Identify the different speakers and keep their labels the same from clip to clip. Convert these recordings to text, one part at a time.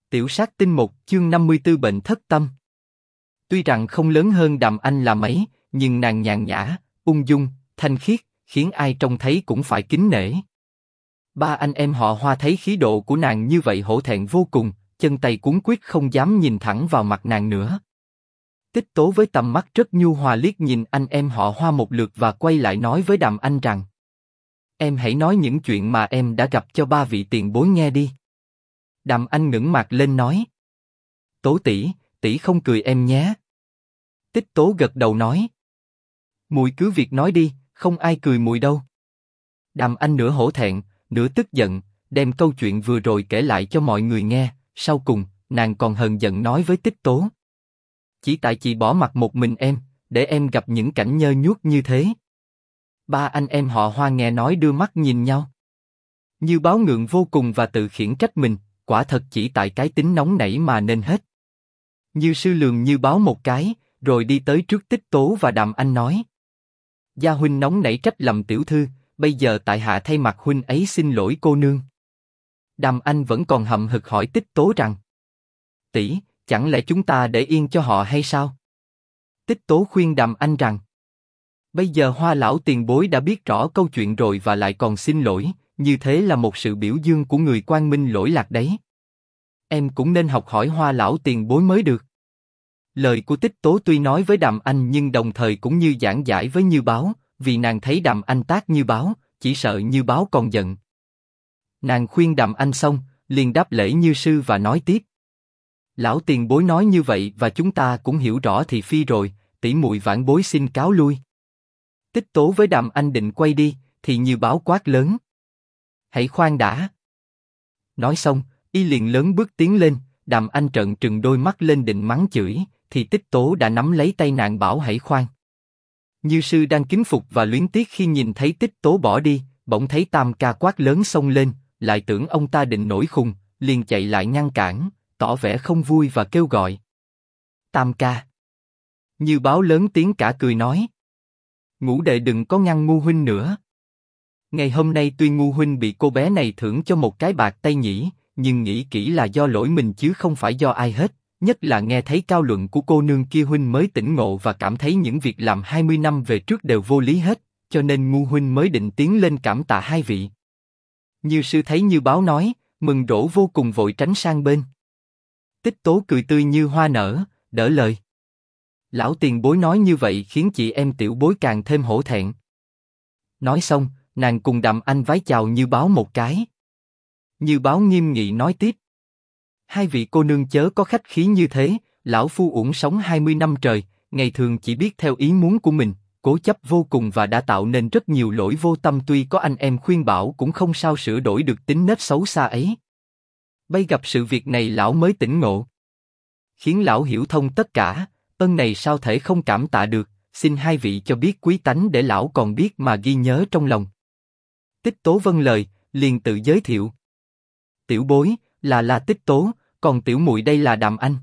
Speaker 1: Tiểu sát tinh 1 chương 54 bệnh thất tâm. Tuy rằng không lớn hơn Đàm Anh là mấy, nhưng nàng nhàn nhã, ung dung, thanh khiết, khiến ai trông thấy cũng phải kính nể. Ba anh em họ Hoa thấy khí độ của nàng như vậy hổ thẹn vô cùng, chân tay cuống quýt không dám nhìn thẳng vào mặt nàng nữa. Tích Tố với tầm mắt rất nhu hòa liếc nhìn anh em họ Hoa một lượt và quay lại nói với Đàm Anh rằng: Em hãy nói những chuyện mà em đã gặp cho ba vị tiền bối nghe đi. Đàm Anh ngẩng mặt lên nói: Tố tỷ, tỷ không cười em nhé. Tích Tố gật đầu nói: Muội cứ việc nói đi, không ai cười muội đâu. Đàm Anh nửa hổ thẹn, nửa tức giận, đem câu chuyện vừa rồi kể lại cho mọi người nghe. Sau cùng, nàng còn hờn giận nói với Tích Tố: Chỉ tại chị bỏ mặc một mình em, để em gặp những cảnh nhơ nhuốc như thế. Ba anh em họ Hoa nghe nói đưa mắt nhìn nhau. Như Báo ngượng vô cùng và tự khiển trách mình, quả thật chỉ tại cái tính nóng nảy mà nên hết. Như Sư lườm Như Báo một cái, rồi đi tới trước Tích Tố và Đàm Anh nói: Gia huynh nóng nảy trách lầm tiểu thư, bây giờ tại hạ thay mặt huynh ấy xin lỗi cô nương. Đàm Anh vẫn còn hậm hực hỏi Tích Tố rằng: Tỷ, chẳng lẽ chúng ta để yên cho họ hay sao? Tích Tố khuyên Đàm Anh rằng: Bây giờ Hoa lão tiền bối đã biết rõ câu chuyện rồi và lại còn xin lỗi, như thế là một sự biểu dương của người quang minh lỗi lạc đấy. Em cũng nên học hỏi Hoa lão tiền bối mới được. Lời của Tích Tố tuy nói với Đàm Anh nhưng đồng thời cũng như giảng giải với Như Báo, vì nàng thấy Đàm Anh tác Như Báo, chỉ sợ Như Báo còn giận. Nàng khuyên Đàm Anh xong, liền đáp lễ Như sư và nói tiếp: Lão tiền bối nói như vậy và chúng ta cũng hiểu rõ thì phi rồi, tỷ muội vãn bối xin cáo lui. Tích Tố với Đàm Anh định quay đi, thì Như Báo quát lớn: Hãy khoan đã. Nói xong, y liền lớn bước tiến lên. Đàm Anh trợn trừng đôi mắt lên định mắng chửi, thì Tích Tố đã nắm lấy tay nàng bảo hãy khoan. Như sư đang kính phục và luyến tiếc khi nhìn thấy Tích Tố bỏ đi, bỗng thấy Tam ca quát lớn xông lên, lại tưởng ông ta định nổi khùng, liền chạy lại ngăn cản, tỏ vẻ không vui và kêu gọi: Tam ca. Như Báo lớn tiếng cả cười nói: Ngũ đệ đừng có ngăn ngu huynh nữa. Ngày hôm nay tuy ngu huynh bị cô bé này thưởng cho một cái bạc tay nhĩ, nhưng nghĩ kỹ là do lỗi mình chứ không phải do ai hết. Nhất là nghe thấy cao luận của cô nương kia huynh mới tỉnh ngộ và cảm thấy những việc làm 20 năm về trước đều vô lý hết, cho nên ngu huynh mới định tiến lên cảm tạ hai vị. Như sư thấy Như Báo nói, mừng rỗ vô cùng vội tránh sang bên. Tích Tố cười tươi như hoa nở, đỡ lời: Lão tiền bối nói như vậy khiến chị em tiểu bối càng thêm hổ thẹn. Nói xong, nàng cùng Đàm Anh vái chào Như Báo một cái. Như Báo nghiêm nghị nói tiếp: Hai vị cô nương chớ có khách khí như thế, lão phu uổng sống 20 năm trời, ngày thường chỉ biết theo ý muốn của mình, cố chấp vô cùng và đã tạo nên rất nhiều lỗi vô tâm, tuy có anh em khuyên bảo cũng không sao sửa đổi được tính nết xấu xa ấy. Bây gặp sự việc này lão mới tỉnh ngộ, khiến lão hiểu thông tất cả, ơn này sao thể không cảm tạ được, xin hai vị cho biết quý tánh để lão còn biết mà ghi nhớ trong lòng. Tích Tố vâng lời, liền tự giới thiệu: Tiểu bối là Tích Tố, còn tiểu muội đây là Đàm Anh.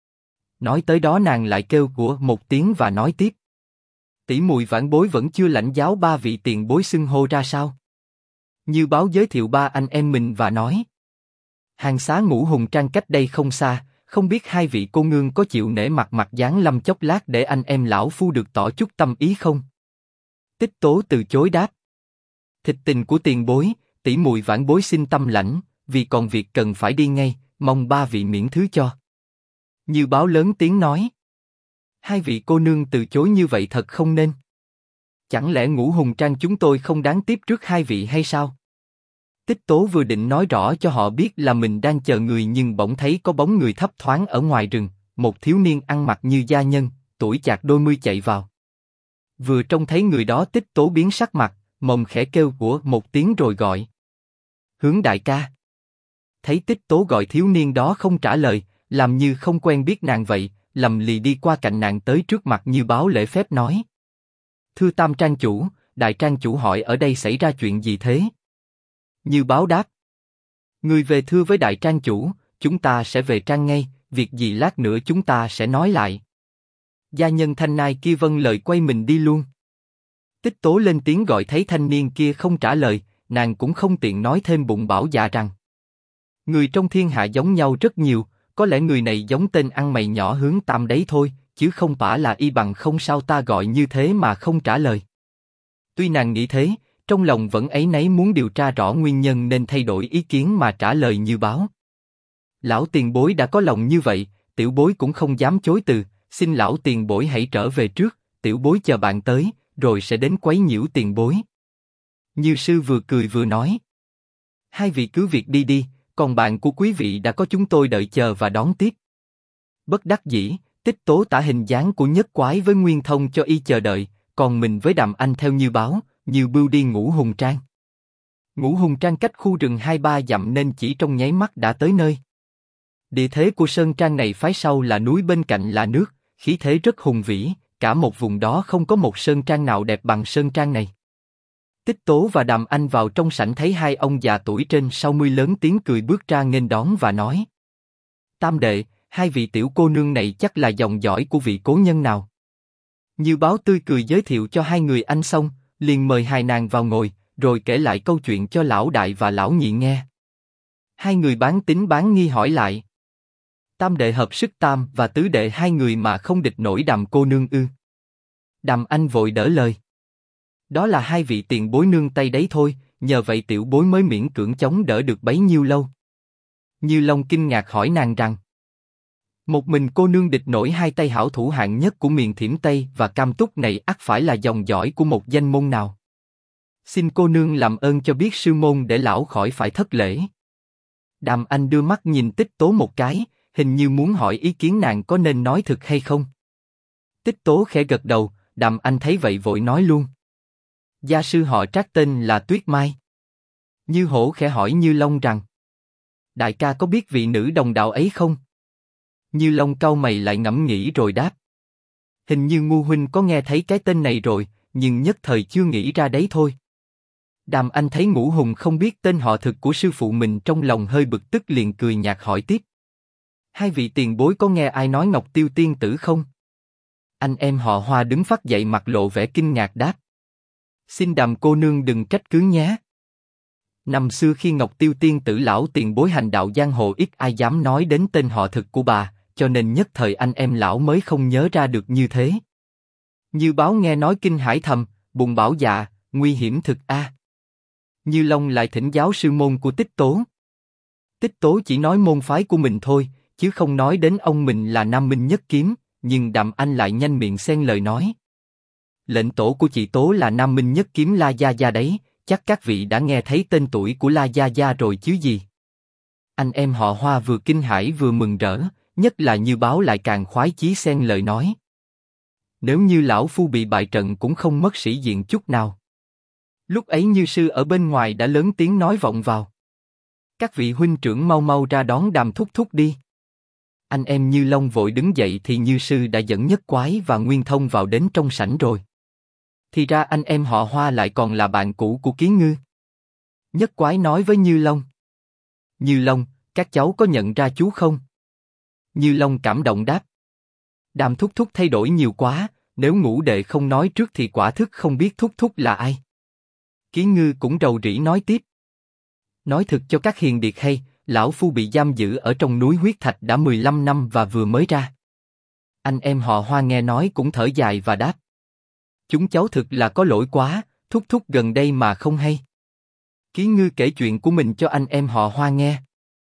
Speaker 1: Nói tới đó nàng lại kêu của một tiếng và nói tiếp: Tỷ muội vãn bối vẫn chưa lãnh giáo ba vị tiền bối xưng hô ra sao. Như Báo giới thiệu ba anh em mình và nói: Hàng xá Ngũ Hùng Trang cách đây không xa, không biết hai vị cô nương có chịu nể mặt giáng lâm chốc lát để anh em lão phu được tỏ chút tâm ý không? Tích Tố từ chối đáp: Thịt tình của tiền bối, tỷ muội vãn bối xin tâm lãnh, vì còn việc cần phải đi ngay, mong ba vị miễn thứ cho. Như Báo lớn tiếng nói: Hai vị cô nương từ chối như vậy thật không nên. Chẳng lẽ Ngũ Hùng Trang chúng tôi không đáng tiếp trước hai vị hay sao? Tích Tố vừa định nói rõ cho họ biết là mình đang chờ người nhưng bỗng thấy có bóng người thấp thoáng ở ngoài rừng, một thiếu niên ăn mặc như gia nhân, tuổi chạc đôi mươi chạy vào. Vừa trông thấy người đó Tích Tố biến sắc mặt, mồm khẽ kêu của một tiếng rồi gọi: Hướng đại ca. Thấy Tích Tố gọi thiếu niên đó không trả lời, làm như không quen biết nàng vậy, lầm lì đi qua cạnh nàng tới trước mặt Như Báo lễ phép nói: Thưa Tam trang chủ, đại trang chủ hỏi ở đây xảy ra chuyện gì thế? Như Báo đáp: Người về thưa với đại trang chủ, chúng ta sẽ về trang ngay, việc gì lát nữa chúng ta sẽ nói lại. Gia nhân thanh nai kia vâng lời quay mình đi luôn. Tích Tố lên tiếng gọi thấy thanh niên kia không trả lời, nàng cũng không tiện nói thêm, bụng bảo dạ rằng: Người trong thiên hạ giống nhau rất nhiều, có lẽ người này giống tên ăn mày nhỏ hướng Tam đấy thôi, chứ không phải là y bằng không sao ta gọi như thế mà không trả lời. Tuy nàng nghĩ thế, trong lòng vẫn áy náy muốn điều tra rõ nguyên nhân nên thay đổi ý kiến mà trả lời như báo. Lão tiền bối đã có lòng như vậy, tiểu bối cũng không dám chối từ, xin lão tiền bối hãy trở về trước, tiểu bối chờ bạn tới, rồi sẽ đến quấy nhiễu tiền bối. Như sư vừa cười vừa nói. Hai vị cứ việc đi đi, còn bạn của quý vị đã có chúng tôi đợi chờ và đón tiếp. Bất đắc dĩ, Tích Tố tả hình dáng của Nhất Quái với Nguyên Thông cho y chờ đợi, còn mình với Đàm Anh theo Như Báo, Như Bưu đi Ngũ Hùng Trang. Ngũ Hùng Trang cách khu rừng 2-3 dặm nên chỉ trong nháy mắt đã tới nơi. Địa thế của sơn trang này phái sau là núi bên cạnh là nước, khí thế rất hùng vĩ, cả một vùng đó không có một sơn trang nào đẹp bằng sơn trang này. Tích Tố và Đàm Anh vào trong sảnh thấy hai ông già tuổi trên 60 lớn tiếng cười bước ra nghênh đón và nói: Tam đệ, hai vị tiểu cô nương này chắc là dòng dõi của vị cố nhân nào. Như Báo tươi cười giới thiệu cho hai người anh xong, liền mời hai nàng vào ngồi, rồi kể lại câu chuyện cho lão đại và lão nhị nghe. Hai người bán tín bán nghi hỏi lại: Tam đệ hợp sức tam và tứ đệ hai người mà không địch nổi Đàm cô nương ư? Đàm Anh vội đỡ lời: Đó là hai vị tiền bối nương tay đấy thôi, nhờ vậy tiểu bối mới miễn cưỡng chống đỡ được bấy nhiêu lâu. Như Long kinh ngạc hỏi nàng rằng: Một mình cô nương địch nổi hai tay hảo thủ hạng nhất của miền Thiểm Tây và Cam Túc này ắt phải là dòng dõi của một danh môn nào? Xin cô nương làm ơn cho biết sư môn để lão khỏi phải thất lễ. Đàm Anh đưa mắt nhìn Tích Tố một cái, hình như muốn hỏi ý kiến nàng có nên nói thực hay không. Tích Tố khẽ gật đầu, Đàm Anh thấy vậy vội nói luôn: Gia sư họ Trác tên là Tuyết Mai. Như Hổ khẽ hỏi Như Long rằng: Đại ca có biết vị nữ đồng đạo ấy không? Như Long cau mày lại ngẫm nghĩ rồi đáp: Hình như Ngu huynh có nghe thấy cái tên này rồi, nhưng nhất thời chưa nghĩ ra đấy thôi. Đàm Anh thấy Ngũ Hùng không biết tên họ thực của sư phụ mình, trong lòng hơi bực tức liền cười nhạt hỏi tiếp: Hai vị tiền bối có nghe ai nói Ngọc Tiêu tiên tử không? Anh em họ Hoa đứng phắt dậy mặt lộ vẻ kinh ngạc đáp: Xin Đàm cô nương đừng trách cứ nhé. Năm xưa khi Ngọc Tiêu tiên tử lão tiền bối hành đạo giang hồ ít ai dám nói đến tên họ thực của bà, cho nên nhất thời anh em lão mới không nhớ ra được như thế. Như Báo nghe nói kinh hãi thầm, bùng bảo dạ, nguy hiểm thực a. Như Long lại thỉnh giáo sư môn của Tích Tố. Tích Tố chỉ nói môn phái của mình thôi, chứ không nói đến ông mình là Nam Minh Nhất Kiếm, nhưng Đàm Anh lại nhanh miệng xen lời nói: Lệnh tổ của chị Tố là Nam Minh Nhất Kiếm La Gia Gia đấy, chắc các vị đã nghe thấy tên tuổi của La Gia Gia rồi chứ gì. Anh em họ Hoa vừa kinh hãi vừa mừng rỡ, nhất là Như Báo lại càng khoái chí xen lời nói: Nếu như lão phu bị bại trận cũng không mất sĩ diện chút nào. Lúc ấy Như sư ở bên ngoài đã lớn tiếng nói vọng vào: Các vị huynh trưởng mau mau ra đón Đàm thúc thúc đi. Anh em Như Long vội đứng dậy thì Như sư đã dẫn Nhất Quái và Nguyên Thông vào đến trong sảnh rồi. Thì ra anh em họ Hoa lại còn là bạn cũ của Kiến Ngư. Nhất Quái nói với Như Long: Như Long, các cháu có nhận ra chú không? Như Long cảm động đáp: Đàm thúc thúc thay đổi nhiều quá, nếu Ngũ đệ không nói trước thì quả thức không biết thúc thúc là ai. Kiến Ngư cũng rầu rĩ nói tiếp: Nói thực cho các hiền điệt hay, lão phu bị giam giữ ở trong núi huyết thạch đã 15 năm và vừa mới ra. Anh em họ Hoa nghe nói cũng thở dài và đáp: Chúng cháu thực là có lỗi quá, thúc thúc gần đây mà không hay. Kiến Ngư kể chuyện của mình cho anh em họ Hoa nghe.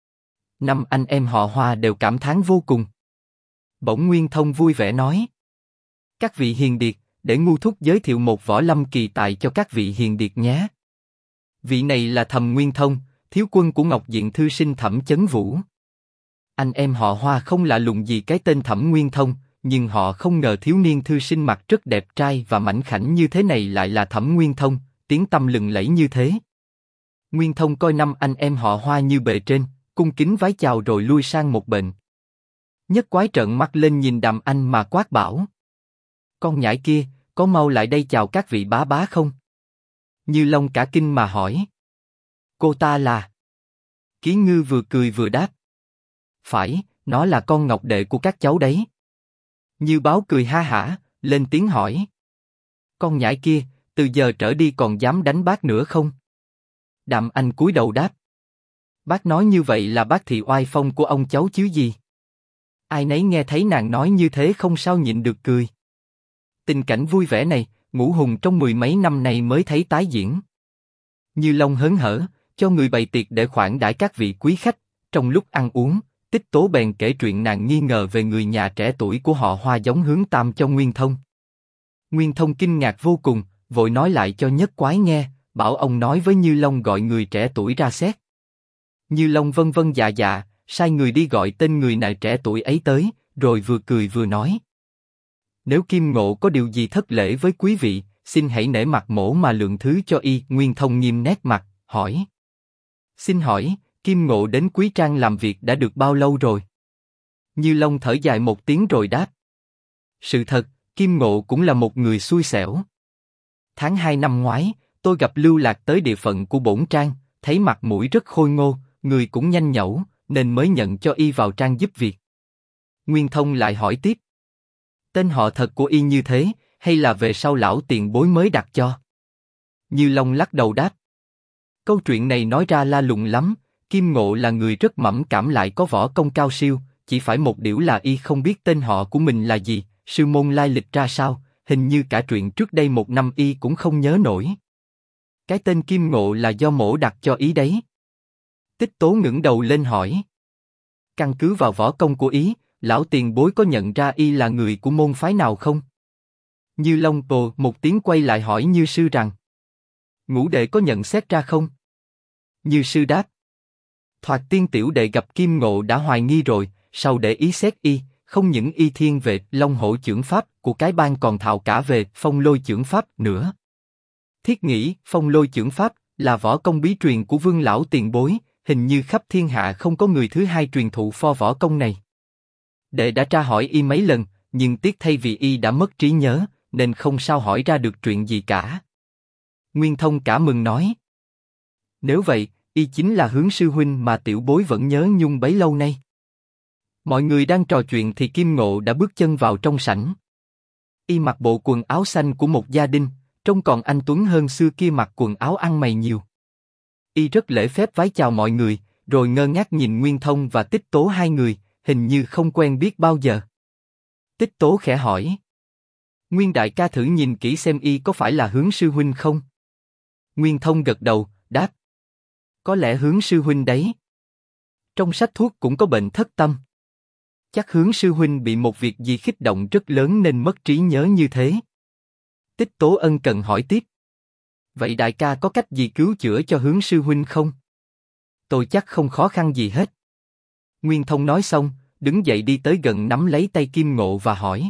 Speaker 1: Năm anh em họ Hoa đều cảm thán vô cùng. Bỗng Nguyên Thông vui vẻ nói: Các vị hiền điệt, để ngu thúc giới thiệu một võ lâm kỳ tài cho các vị hiền điệt nhé. Vị này là Thầm Nguyên Thông, thiếu quân của Ngọc Diện thư sinh Thẩm Chấn Vũ. Anh em họ Hoa không lạ lùng gì cái tên Thẩm Nguyên Thông, nhưng họ không ngờ thiếu niên thư sinh mặt rất đẹp trai và mảnh khảnh như thế này lại là Thẩm Nguyên Thông, tiếng tăm lừng lẫy như thế. Nguyên Thông coi năm anh em họ Hoa như bề trên, cung kính vái chào rồi lui sang một bên. Nhất Quái trợn mắt lên nhìn Đàm Anh mà quát bảo: Con nhãi kia, có mau lại đây chào các vị bá bá không? Như Long cả kinh mà hỏi: Cô ta là? Kiến Ngư vừa cười vừa đáp: Phải, nó là con ngọc đệ của các cháu đấy. Như Báo cười ha hả, lên tiếng hỏi: Con nhãi kia, từ giờ trở đi còn dám đánh bác nữa không? Đàm Anh cúi đầu đáp: Bác nói như vậy là bác thị oai phong của ông cháu chứ gì? Ai nấy nghe thấy nàng nói như thế không sao nhịn được cười. Tình cảnh vui vẻ này, Ngũ Hùng trong mười mấy năm này mới thấy tái diễn. Như Long hớn hở, cho người bày tiệc để khoản đãi các vị quý khách. Trong lúc ăn uống, Tích Tố bèn kể chuyện nàng nghi ngờ về người nhà trẻ tuổi của họ Hoa giống Hướng Tam cho Nguyên Thông. Nguyên Thông kinh ngạc vô cùng, vội nói lại cho Nhất Quái nghe, bảo ông nói với Như Long gọi người trẻ tuổi ra xét. Như Long vâng vâng dạ dạ, sai người đi gọi tên người này trẻ tuổi ấy tới, rồi vừa cười vừa nói. Nếu Kim Ngộ có điều gì thất lễ với quý vị, xin hãy nể mặt mổ mà lượng thứ cho y. Nguyên Thông nghiêm nét mặt, hỏi. Xin hỏi, Kim Ngộ đến Quý Trang làm việc đã được bao lâu rồi? Như Long thở dài một tiếng rồi đáp. Sự thật, Kim Ngộ cũng là một người xui xẻo. Tháng 2 năm ngoái, tôi gặp Lưu Lạc tới địa phận của bổn trang, thấy mặt mũi rất khôi ngô, người cũng nhanh nhẩu, nên mới nhận cho y vào trang giúp việc. Nguyên Thông lại hỏi tiếp. Tên họ thật của y như thế, hay là về sau lão tiền bối mới đặt cho? Như Long lắc đầu đáp. Câu chuyện này nói ra la lùng lắm, Kim Ngộ là người rất mẫn cảm lại có võ công cao siêu, chỉ phải một điều là y không biết tên họ của mình là gì, sư môn lai lịch ra sao, hình như cả chuyện trước đây một năm y cũng không nhớ nổi. Cái tên Kim Ngộ là do mổ đặt cho ý đấy. Tích Tố ngẩng đầu lên hỏi. Căn cứ vào võ công của ý, lão tiền bối có nhận ra y là người của môn phái nào không? Như Long bồ một tiếng quay lại hỏi Như sư rằng. Ngũ đệ có nhận xét ra không? Như sư đáp. Thoạt tiên tiểu đệ gặp Kim Ngộ đã hoài nghi rồi, sau để ý xét y, không những y thiên về Long Hổ chưởng pháp của cái bang còn thạo cả về Phong Lôi chưởng pháp nữa. Thiết nghĩ Phong Lôi chưởng pháp là võ công bí truyền của Vương lão tiền bối, hình như khắp thiên hạ không có người thứ hai truyền thụ pho võ công này. Đệ đã tra hỏi y mấy lần, nhưng tiếc thay vì y đã mất trí nhớ, nên không sao hỏi ra được chuyện gì cả. Nguyên Thông cả mừng nói. Nếu vậy, y chính là Hướng sư huynh mà tiểu bối vẫn nhớ nhung bấy lâu nay. Mọi người đang trò chuyện thì Kim Ngộ đã bước chân vào trong sảnh. Y mặc bộ quần áo xanh của một gia đình, trông còn anh tuấn hơn xưa kia mặc quần áo ăn mày nhiều. Y rất lễ phép vái chào mọi người, rồi ngơ ngác nhìn Nguyên Thông và Tích Tố hai người, hình như không quen biết bao giờ. Tích Tố khẽ hỏi. Nguyên đại ca thử nhìn kỹ xem y có phải là Hướng sư huynh không? Nguyên Thông gật đầu, đáp. Có lẽ Hướng sư huynh đấy. Trong sách thuốc cũng có bệnh thất tâm. Chắc Hướng sư huynh bị một việc gì kích động rất lớn nên mất trí nhớ như thế. Tích Tố ân cần hỏi tiếp. Vậy đại ca có cách gì cứu chữa cho Hướng sư huynh không? Tôi chắc không khó khăn gì hết. Nguyên Thông nói xong, đứng dậy đi tới gần nắm lấy tay Kim Ngộ và hỏi.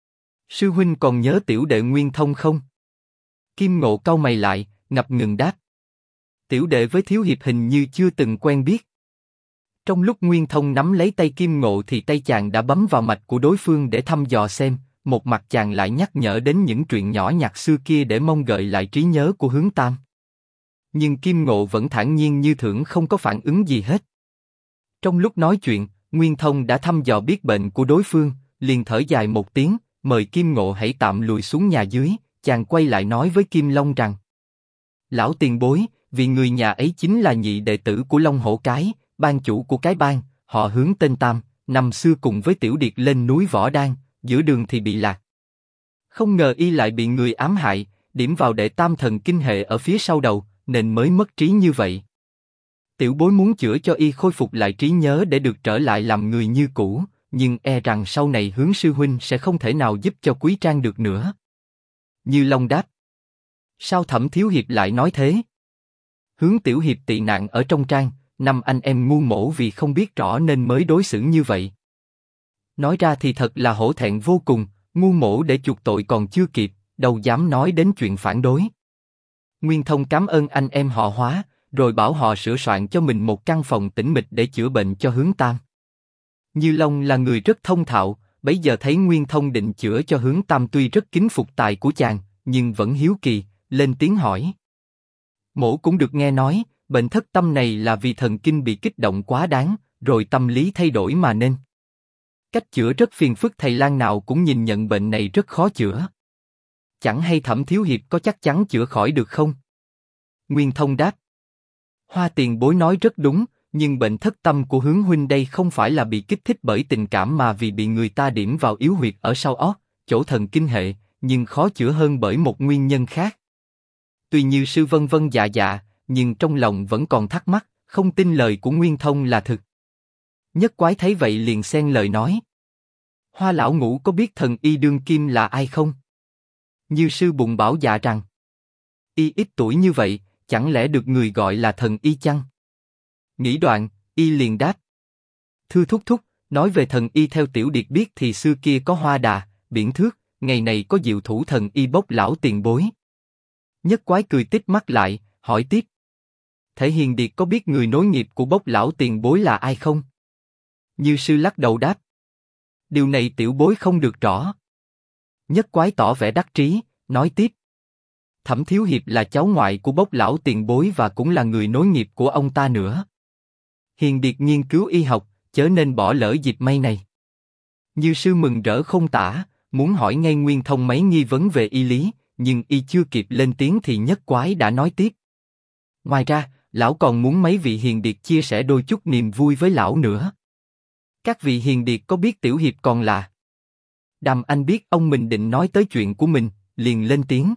Speaker 1: Sư huynh còn nhớ tiểu đệ Nguyên Thông không? Kim Ngộ cau mày lại, ngập ngừng đáp. Tiểu đệ với thiếu hiệp hình như chưa từng quen biết. Trong lúc Nguyên Thông nắm lấy tay Kim Ngộ thì tay chàng đã bấm vào mạch của đối phương để thăm dò xem, một mặt chàng lại nhắc nhở đến những chuyện nhỏ nhặt xưa kia để mong gợi lại trí nhớ của Hướng Tam. Nhưng Kim Ngộ vẫn thản nhiên như thường không có phản ứng gì hết. Trong lúc nói chuyện, Nguyên Thông đã thăm dò biết bệnh của đối phương, liền thở dài một tiếng, mời Kim Ngộ hãy tạm lùi xuống nhà dưới. Chàng quay lại nói với Kim Long rằng: Lão tiền bối, vì người nhà ấy chính là nhị đệ tử của Long Hổ Cái, ban chủ của cái bang, họ Hướng tên Tam, năm xưa cùng với Tiểu Điệt lên núi Võ Đan, giữa đường thì bị lạc. Không ngờ y lại bị người ám hại, điểm vào đệ tam thần kinh hệ ở phía sau đầu, nên mới mất trí như vậy. Tiểu bối muốn chữa cho y khôi phục lại trí nhớ để được trở lại làm người như cũ, nhưng e rằng sau này Hướng sư huynh sẽ không thể nào giúp cho Quý Trang được nữa. Như Long đáp. Sao Thẩm thiếu hiệp lại nói thế? Hướng tiểu hiệp tị nạn ở trong trang, năm anh em ngu mổ vì không biết rõ nên mới đối xử như vậy. Nói ra thì thật là hổ thẹn vô cùng, ngu mổ để chuộc tội còn chưa kịp, đâu dám nói đến chuyện phản đối. Nguyên Thông cảm ơn anh em họ Hóa, rồi bảo họ sửa soạn cho mình một căn phòng tĩnh mịch để chữa bệnh cho Hướng Tam. Như Long là người rất thông thạo, bấy giờ thấy Nguyên Thông định chữa cho Hướng Tam tuy rất kính phục tài của chàng, nhưng vẫn hiếu kỳ, lên tiếng hỏi. Mổ cũng được nghe nói, bệnh thất tâm này là vì thần kinh bị kích động quá đáng, rồi tâm lý thay đổi mà nên. Cách chữa rất phiền phức, thầy lang nào cũng nhìn nhận bệnh này rất khó chữa. Chẳng hay Thẩm thiếu hiệp có chắc chắn chữa khỏi được không? Nguyên Thông đáp. Hoa tiền bối nói rất đúng, nhưng bệnh thất tâm của Hướng huynh đây không phải là bị kích thích bởi tình cảm mà vì bị người ta điểm vào yếu huyệt ở sau ót, chỗ thần kinh hệ, nhưng khó chữa hơn bởi một nguyên nhân khác. Tuy Như sư vân vân dạ dạ, nhưng trong lòng vẫn còn thắc mắc, không tin lời của Nguyên Thông là thực. Nhất Quái thấy vậy liền xen lời nói: Hoa lão ngũ có biết thần y đương kim là ai không? Như sư bụng bảo dạ rằng: Y ít tuổi như vậy, chẳng lẽ được người gọi là thần y chăng? Nghĩ đoạn, y liền đáp: Thưa thúc thúc, nói về thần y theo tiểu điệt biết thì xưa kia có Hoa Đà, Biển Thước, ngày này có diệu thủ thần y Bốc lão tiền bối. Nhất Quái cười tít mắt lại, hỏi tiếp: Thể Hiền Điệt có biết người nối nghiệp của Bốc lão tiền bối là ai không? Như sư lắc đầu đáp: Điều này tiểu bối không được rõ. Nhất Quái tỏ vẻ đắc trí, nói tiếp: Thẩm Thiếu Hiệp là cháu ngoại của Bốc lão tiền bối và cũng là người nối nghiệp của ông ta nữa. Hiền Điệt nghiên cứu y học, chớ nên bỏ lỡ dịp may này. Như sư mừng rỡ không tả, muốn hỏi ngay Nguyên Thông mấy nghi vấn về y lý, nhưng y chưa kịp lên tiếng thì Nhất Quái đã nói tiếp: Ngoài ra, lão còn muốn mấy vị hiền điệt chia sẻ đôi chút niềm vui với lão nữa. Các vị hiền điệt có biết tiểu hiệp còn là? Đàm Anh biết ông mình định nói tới chuyện của mình, liền lên tiếng: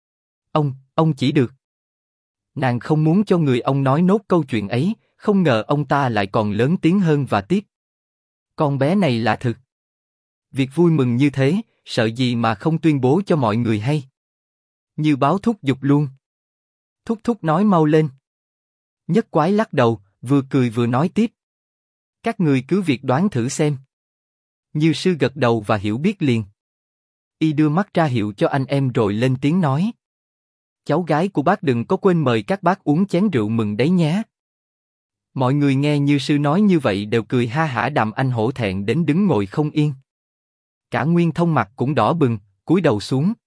Speaker 1: Ông chỉ được. Nàng không muốn cho người ông nói nốt câu chuyện ấy, không ngờ ông ta lại còn lớn tiếng hơn và tiếp: Con bé này là thực. Việc vui mừng như thế, sợ gì mà không tuyên bố cho mọi người hay. Như báo thúc giục luôn. Thúc thúc nói mau lên. Nhất Quái lắc đầu, vừa cười vừa nói tiếp: Các người cứ việc đoán thử xem. Như sư gật đầu và hiểu biết liền. Y đưa mắt ra hiệu cho anh em rồi lên tiếng nói: Cháu gái của bác đừng có quên mời các bác uống chén rượu mừng đấy nhé. Mọi người nghe Như sư nói như vậy đều cười ha hả. Đàm Anh hổ thẹn đến đứng ngồi không yên. Cả Nguyên Thông mặt cũng đỏ bừng, cúi đầu xuống,